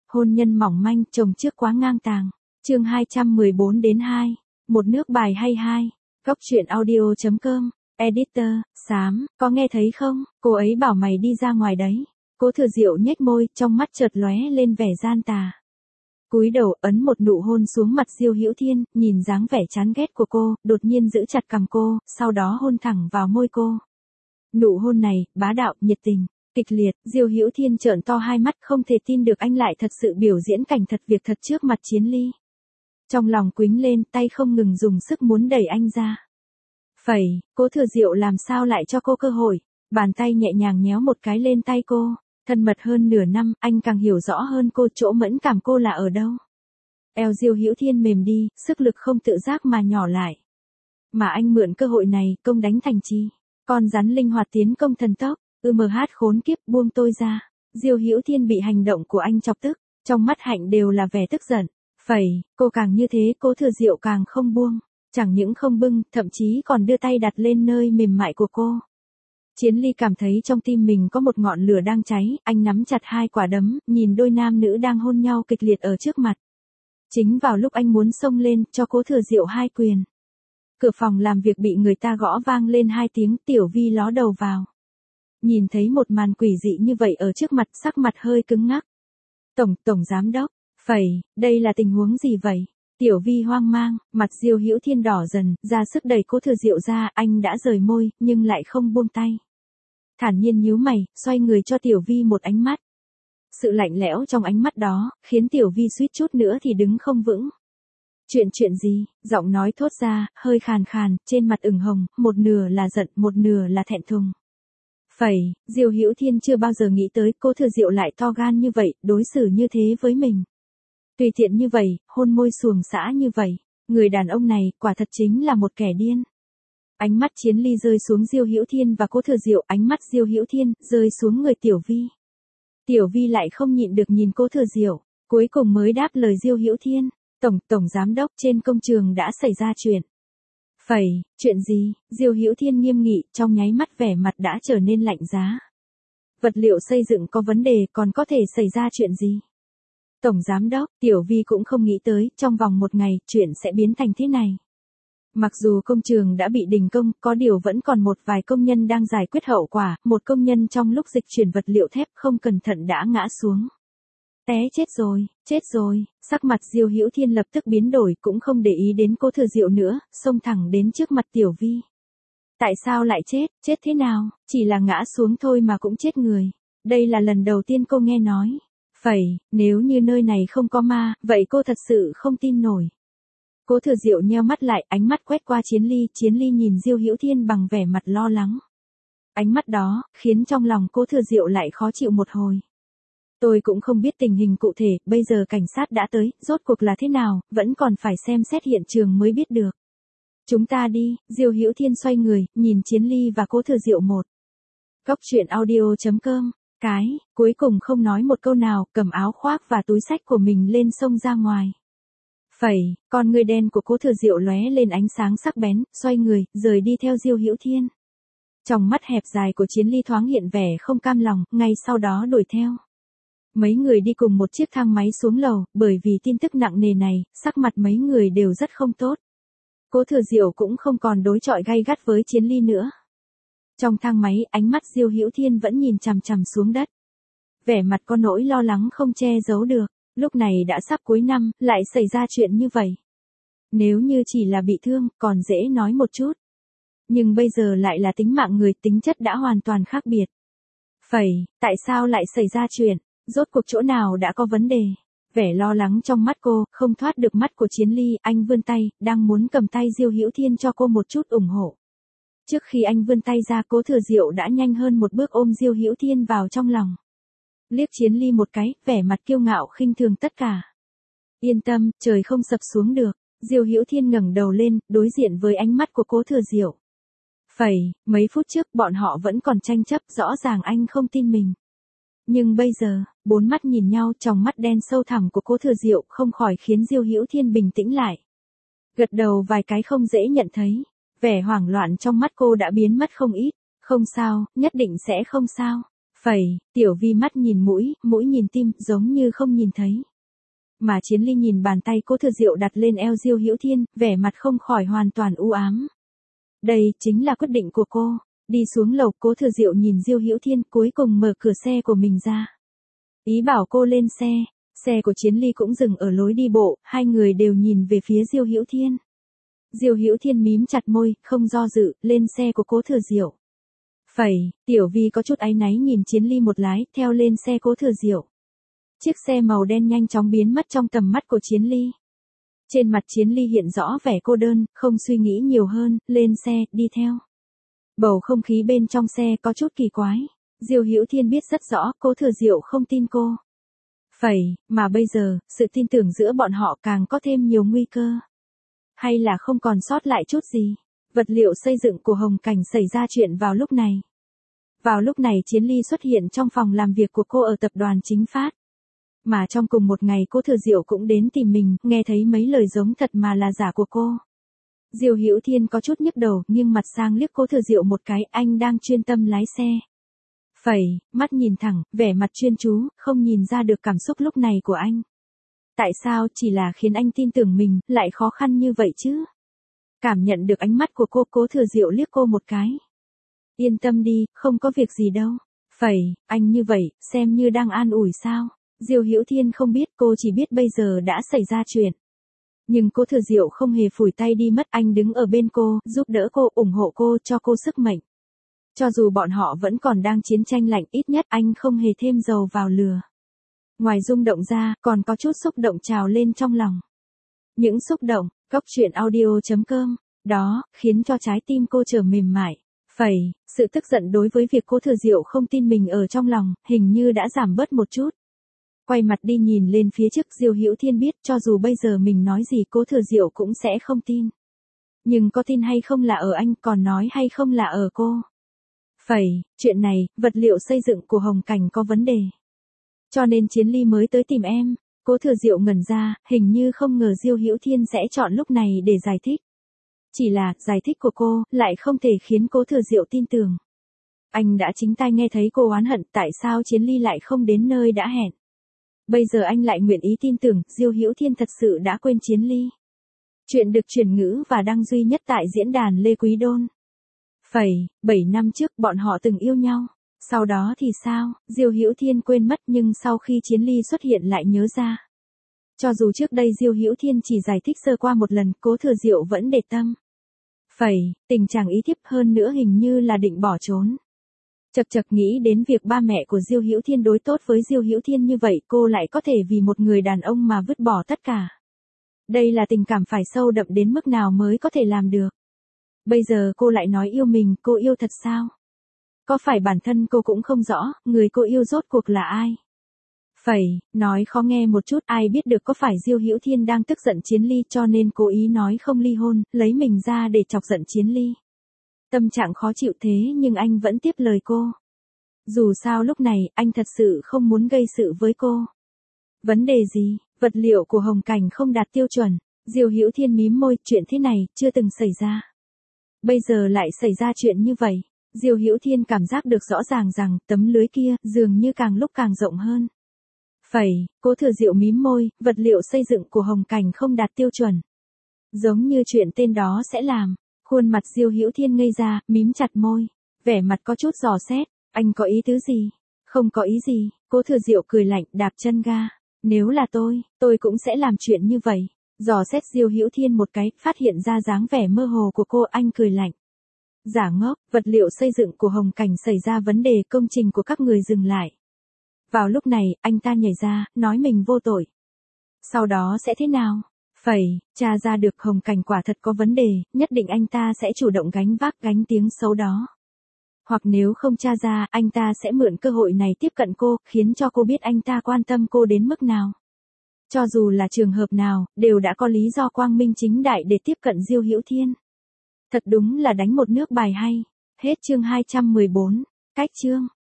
Hôn nhân mỏng manh, chồng trước quá ngang tàng. Chương 214-2. Một nước bài hay hai. Góc truyện audio.com. Editor, Xám, có nghe thấy không? Cô ấy bảo mày đi ra ngoài đấy. Cố Thừa Diệu nhếch môi, trong mắt chợt lóe lên vẻ gian tà. Cúi đầu ấn một nụ hôn xuống mặt Diêu Hữu Thiên, nhìn dáng vẻ chán ghét của cô, đột nhiên giữ chặt cằm cô, sau đó hôn thẳng vào môi cô. Nụ hôn này, bá đạo, nhiệt tình, kịch liệt. Diêu Hữu Thiên trợn to hai mắt, không thể tin được anh lại thật sự biểu diễn cảnh thật việc thật trước mặt Chiến Ly. Trong lòng quýnh lên, tay không ngừng dùng sức muốn đẩy anh ra. Phẩy, Cố Thừa Diệu làm sao lại cho cô cơ hội, bàn tay nhẹ nhàng nhéo một cái lên tay cô. Thân mật hơn nửa năm, anh càng hiểu rõ hơn cô, chỗ mẫn cảm cô là ở đâu. Eo Diêu Hữu Thiên mềm đi, sức lực không tự giác mà nhỏ lại. Mà anh mượn cơ hội này, công đánh thành chi. Con rắn linh hoạt tiến công thần tốc, khốn kiếp, buông tôi ra. Diêu Hữu Thiên bị hành động của anh chọc tức, trong mắt Hạnh đều là vẻ tức giận. Phẩy, cô càng như thế, Cố Thừa Diệu càng không buông. Chẳng những không bưng, thậm chí còn đưa tay đặt lên nơi mềm mại của cô. Chiến Ly cảm thấy trong tim mình có một ngọn lửa đang cháy, anh nắm chặt hai quả đấm, nhìn đôi nam nữ đang hôn nhau kịch liệt ở trước mặt. Chính vào lúc anh muốn xông lên, cho Cố Thừa Diệu hai quyền. Cửa phòng làm việc bị người ta gõ vang lên hai tiếng, Tiểu Vi ló đầu vào. Nhìn thấy một màn quỷ dị như vậy ở trước mặt, sắc mặt hơi cứng ngắc. Tổng giám đốc, phẩy, đây là tình huống gì vậy? Tiểu Vi hoang mang, mặt Diêu Hữu Thiên đỏ dần, ra sức đẩy Cố Thừa Diệu ra, anh đã rời môi, nhưng lại không buông tay. Thản nhiên nhíu mày, xoay người cho Tiểu Vi một ánh mắt. Sự lạnh lẽo trong ánh mắt đó, khiến Tiểu Vi suýt chút nữa thì đứng không vững. Chuyện gì? Giọng nói thốt ra, hơi khàn khàn, trên mặt ửng hồng, một nửa là giận, một nửa là thẹn thùng. Phẩy, Diêu Hữu Thiên chưa bao giờ nghĩ tới Cố Thừa Diệu lại to gan như vậy, đối xử như thế với mình. Tùy tiện như vậy, hôn môi xuồng xã như vậy, người đàn ông này, quả thật chính là một kẻ điên. Ánh mắt Chiến Ly rơi xuống Diêu Hữu Thiên và Cố Thừa Diệu, ánh mắt Diêu Hữu Thiên rơi xuống người Tiểu Vi. Tiểu Vi lại không nhịn được nhìn Cố Thừa Diệu, cuối cùng mới đáp lời Diêu Hữu Thiên. Tổng giám đốc, trên công trường đã xảy ra chuyện. Phẩy, chuyện gì? Diêu Hữu Thiên nghiêm nghị, trong nháy mắt vẻ mặt đã trở nên lạnh giá. Vật liệu xây dựng có vấn đề, còn có thể xảy ra chuyện gì? Tổng giám đốc, Tiểu Vi cũng không nghĩ tới, trong vòng một ngày, chuyện sẽ biến thành thế này. Mặc dù công trường đã bị đình công, có điều vẫn còn một vài công nhân đang giải quyết hậu quả, một công nhân trong lúc dịch chuyển vật liệu thép không cẩn thận đã ngã xuống. Chết rồi, sắc mặt Diêu Hữu Thiên lập tức biến đổi, cũng không để ý đến Cố Thừa Diệu nữa, xông thẳng đến trước mặt Tiểu Vi. Tại sao lại chết thế nào, chỉ là ngã xuống thôi mà cũng chết người. Đây là lần đầu tiên cô nghe nói. Phẩy, nếu như nơi này không có ma, vậy cô thật sự không tin nổi. Cố Thừa Diệu nheo mắt lại, ánh mắt quét qua Chiến Ly nhìn Diêu Hữu Thiên bằng vẻ mặt lo lắng. Ánh mắt đó, khiến trong lòng Cố Thừa Diệu lại khó chịu một hồi. Tôi cũng không biết tình hình cụ thể, bây giờ cảnh sát đã tới, rốt cuộc là thế nào, vẫn còn phải xem xét hiện trường mới biết được. Chúng ta đi, Diêu Hữu Thiên xoay người, nhìn Chiến Ly và Cố Thừa Diệu một. Góc truyện audio.com. Cuối cùng không nói một câu nào, cầm áo khoác và túi xách của mình lên xông ra ngoài. Phẩy, con người đen của Cố Thừa Diệu lóe lên ánh sáng sắc bén, xoay người, rời đi theo Diêu Hữu Thiên. Trong mắt hẹp dài của Chiến Ly thoáng hiện vẻ không cam lòng, ngay sau đó đuổi theo. Mấy người đi cùng một chiếc thang máy xuống lầu, bởi vì tin tức nặng nề này, sắc mặt mấy người đều rất không tốt. Cố Thừa Diệu cũng không còn đối chọi gay gắt với Chiến Ly nữa. Trong thang máy, ánh mắt Diêu Hữu Thiên vẫn nhìn chằm chằm xuống đất. Vẻ mặt có nỗi lo lắng không che giấu được, lúc này đã sắp cuối năm, lại xảy ra chuyện như vậy. Nếu như chỉ là bị thương, còn dễ nói một chút. Nhưng bây giờ lại là tính mạng người, tính chất đã hoàn toàn khác biệt. Phẩy, tại sao lại xảy ra chuyện? Rốt cuộc chỗ nào đã có vấn đề? Vẻ lo lắng trong mắt cô, không thoát được mắt của Chiến Ly, anh vươn tay, đang muốn cầm tay Diêu Hữu Thiên cho cô một chút ủng hộ. Trước khi anh vươn tay ra, Cố Thừa Diệu đã nhanh hơn một bước ôm Diêu Hữu Thiên vào trong lòng. Liếc Chiến Ly một cái, vẻ mặt kiêu ngạo khinh thường tất cả. Yên tâm, trời không sập xuống được. Diêu Hữu Thiên ngẩng đầu lên, đối diện với ánh mắt của Cố Thừa Diệu. Phẩy, mấy phút trước bọn họ vẫn còn tranh chấp, rõ ràng anh không tin mình. Nhưng bây giờ, bốn mắt nhìn nhau, trong mắt đen sâu thẳm của Cố Thừa Diệu không khỏi khiến Diêu Hữu Thiên bình tĩnh lại. Gật đầu vài cái không dễ nhận thấy. Vẻ hoảng loạn trong mắt cô đã biến mất không ít. Không sao, nhất định sẽ không sao. Phẩy, Tiểu Vi mắt nhìn mũi, mũi nhìn tim, giống như không nhìn thấy. Mà Chiến Ly nhìn bàn tay Cố Thừa Diệu đặt lên eo Diêu Hữu Thiên, vẻ mặt không khỏi hoàn toàn u ám. Đây chính là quyết định của cô. Đi xuống lầu, Cố Thừa Diệu nhìn Diêu Hữu Thiên, cuối cùng mở cửa xe của mình ra. Ý bảo cô lên xe. Xe của Chiến Ly cũng dừng ở lối đi bộ, hai người đều nhìn về phía Diêu Hữu Thiên. Diêu Hữu Thiên mím chặt môi, không do dự, lên xe của Cố Thừa Diệu. Phẩy, Tiểu Vi có chút áy náy nhìn Chiến Ly một lái, theo lên xe Cố Thừa Diệu. Chiếc xe màu đen nhanh chóng biến mất trong tầm mắt của Chiến Ly. Trên mặt Chiến Ly hiện rõ vẻ cô đơn, không suy nghĩ nhiều hơn, lên xe, đi theo. Bầu không khí bên trong xe có chút kỳ quái. Diêu Hữu Thiên biết rất rõ, Cố Thừa Diệu không tin cô. Phẩy, mà bây giờ, sự tin tưởng giữa bọn họ càng có thêm nhiều nguy cơ. Hay là không còn sót lại chút gì. Vật liệu xây dựng của Hồng Cảnh xảy ra chuyện vào lúc này. Vào lúc này Chiến Ly xuất hiện trong phòng làm việc của cô ở tập đoàn Chính Phát. Mà trong cùng một ngày Cố Thừa Diệu cũng đến tìm mình, nghe thấy mấy lời giống thật mà là giả của cô. Diêu Hữu Thiên có chút nhức đầu, nghiêng mặt sang liếc Cố Thừa Diệu một cái, anh đang chuyên tâm lái xe. Phẩy, mắt nhìn thẳng, vẻ mặt chuyên chú, không nhìn ra được cảm xúc lúc này của anh. Tại sao chỉ là khiến anh tin tưởng mình, lại khó khăn như vậy chứ? Cảm nhận được ánh mắt của cô, Cố Thừa Diệu liếc cô một cái. Yên tâm đi, không có việc gì đâu. Phẩy, anh như vậy, xem như đang an ủi sao? Diêu Hữu Thiên không biết, cô chỉ biết bây giờ đã xảy ra chuyện. Nhưng Cố Thừa Diệu không hề phủi tay đi mất, anh đứng ở bên cô, giúp đỡ cô, ủng hộ cô, cho cô sức mạnh. Cho dù bọn họ vẫn còn đang chiến tranh lạnh, ít nhất anh không hề thêm dầu vào lửa. Ngoài rung động ra, còn có chút xúc động trào lên trong lòng. Những xúc động, coctruyện.audio.com, đó, khiến cho trái tim cô trở mềm mại. Phẩy, sự tức giận đối với việc Cố Thừa Diệu không tin mình ở trong lòng, hình như đã giảm bớt một chút. Quay mặt đi nhìn lên phía trước, Diêu Hữu Thiên biết cho dù bây giờ mình nói gì Cố Thừa Diệu cũng sẽ không tin. Nhưng có tin hay không là ở anh, còn nói hay không là ở cô. Phẩy, chuyện này, vật liệu xây dựng của Hồng Cảnh có vấn đề. Cho nên Chiến Ly mới tới tìm em. Cố Thừa Diệu ngẩn ra, hình như không ngờ Diêu Hữu Thiên sẽ chọn lúc này để giải thích. Chỉ là, giải thích của cô, lại không thể khiến Cố Thừa Diệu tin tưởng. Anh đã chính tai nghe thấy cô oán hận, tại sao Chiến Ly lại không đến nơi đã hẹn. Bây giờ anh lại nguyện ý tin tưởng, Diêu Hữu Thiên thật sự đã quên Chiến Ly. Chuyện được chuyển ngữ và đăng duy nhất tại diễn đàn Lê Quý Đôn. Phẩy, 7 năm trước bọn họ từng yêu nhau. Sau đó thì sao, Diêu Hữu Thiên quên mất nhưng sau khi Chiến Ly xuất hiện lại nhớ ra. Cho dù trước đây Diêu Hữu Thiên chỉ giải thích sơ qua một lần, Cố Thừa Diệu vẫn để tâm. Phẩy, tình chàng ý thiếp hơn nữa hình như là định bỏ trốn. Chật chật nghĩ đến việc ba mẹ của Diêu Hữu Thiên đối tốt với Diêu Hữu Thiên như vậy, cô lại có thể vì một người đàn ông mà vứt bỏ tất cả. Đây là tình cảm phải sâu đậm đến mức nào mới có thể làm được. Bây giờ cô lại nói yêu mình, cô yêu thật sao? Có phải bản thân cô cũng không rõ, người cô yêu rốt cuộc là ai? Phẩy, nói khó nghe một chút, ai biết được có phải Diêu Hữu Thiên đang tức giận Chiến Ly cho nên cố ý nói không ly hôn, lấy mình ra để chọc giận Chiến Ly. Tâm trạng khó chịu thế nhưng anh vẫn tiếp lời cô. Dù sao lúc này, anh thật sự không muốn gây sự với cô. Vấn đề gì? Vật liệu của Hồng Cảnh không đạt tiêu chuẩn. Diêu Hữu Thiên mím môi, chuyện thế này, chưa từng xảy ra. Bây giờ lại xảy ra chuyện như vậy. Diêu Hữu Thiên cảm giác được rõ ràng rằng, tấm lưới kia, dường như càng lúc càng rộng hơn. Phẩy, Cố Thừa Diệu mím môi, vật liệu xây dựng của Hồng Cảnh không đạt tiêu chuẩn. Giống như chuyện tên đó sẽ làm. Khuôn mặt Diêu Hữu Thiên ngây ra, mím chặt môi. Vẻ mặt có chút dò xét, anh có ý tứ gì? Không có ý gì, Cố Thừa Diệu cười lạnh, đạp chân ga. Nếu là tôi cũng sẽ làm chuyện như vậy. Dò xét Diêu Hữu Thiên một cái, phát hiện ra dáng vẻ mơ hồ của cô, anh cười lạnh. Giả ngốc, vật liệu xây dựng của Hồng Cảnh xảy ra vấn đề, công trình của các người dừng lại. Vào lúc này, anh ta nhảy ra, nói mình vô tội. Sau đó sẽ thế nào? Phẩy, tra ra được Hồng Cảnh quả thật có vấn đề, nhất định anh ta sẽ chủ động gánh tiếng xấu đó. Hoặc nếu không tra ra, anh ta sẽ mượn cơ hội này tiếp cận cô, khiến cho cô biết anh ta quan tâm cô đến mức nào. Cho dù là trường hợp nào, đều đã có lý do quang minh chính đại để tiếp cận Diêu Hữu Thiên. Thật đúng là đánh một nước bài hay. Hết chương 214. Cách chương.